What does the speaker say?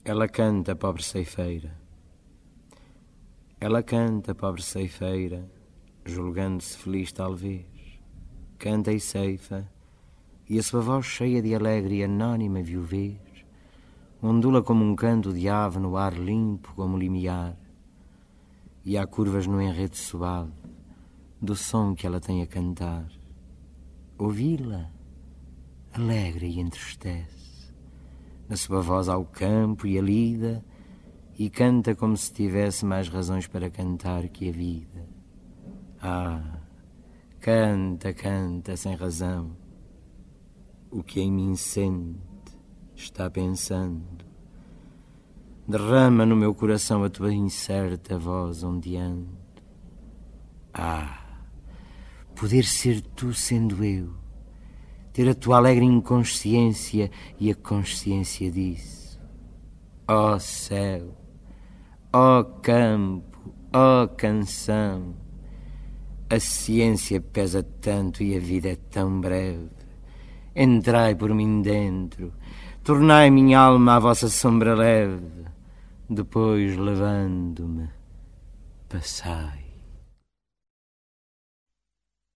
Ela canta, pobre ceifeira. Ela canta, pobre ceifeira, julgando-se feliz talvez. Canta e ceifa, e a sua voz cheia de alegre e anónima viuvez ondula como um canto de ave no ar limpo como limiar. E há curvas no enredo suave do som que ela tem a cantar. Ouvi-la, alegra e entristece. Na sua voz há o campo e a lida, e canta como se tivesse mais razões para cantar que a vida. Ah, canta, canta sem razão. O que em mim sente, está pensando. Derrama no meu coração a tua incerta voz ondeando. Ah, poder ser tu sendo eu, ter a tua alegre inconsciência e a consciência disso. Ó céu, ó campo, ó canção, a ciência pesa tanto e a vida é tão breve. Entrai por mim dentro, tornai minha alma à vossa sombra leve, depois levando-me, passai.